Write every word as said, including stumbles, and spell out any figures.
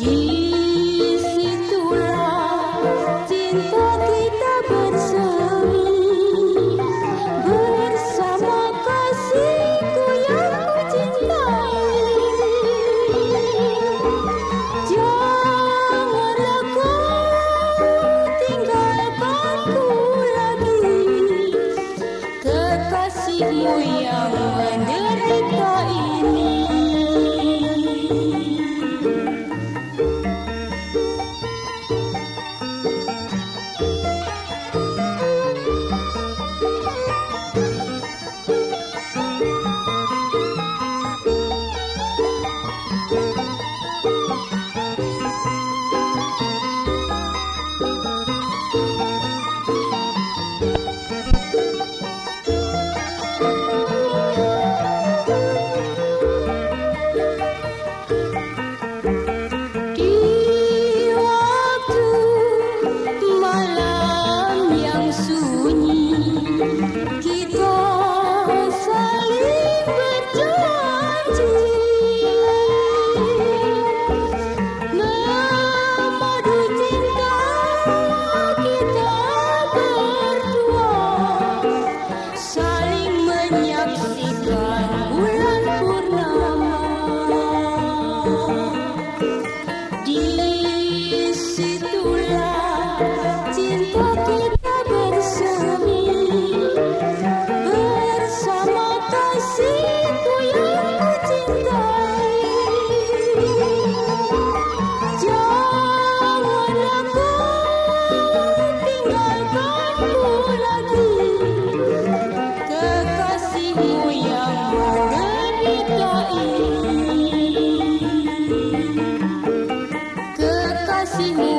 Disitulah cinta kita bersemi bersama kasihku yang ku cintai. Janganlah kau tinggalkanku lagi, kekasihmu yang menderita ini. Kita saling berjanji memadu cinta kita berdua, saling menyaksikan bulan purnama. Disitulah cinta kita bersemi bersama kasihku yang ku cintai. Janganlah kau tinggalkanku lagi, kekasihmu yang menderita ini. Kekasihmu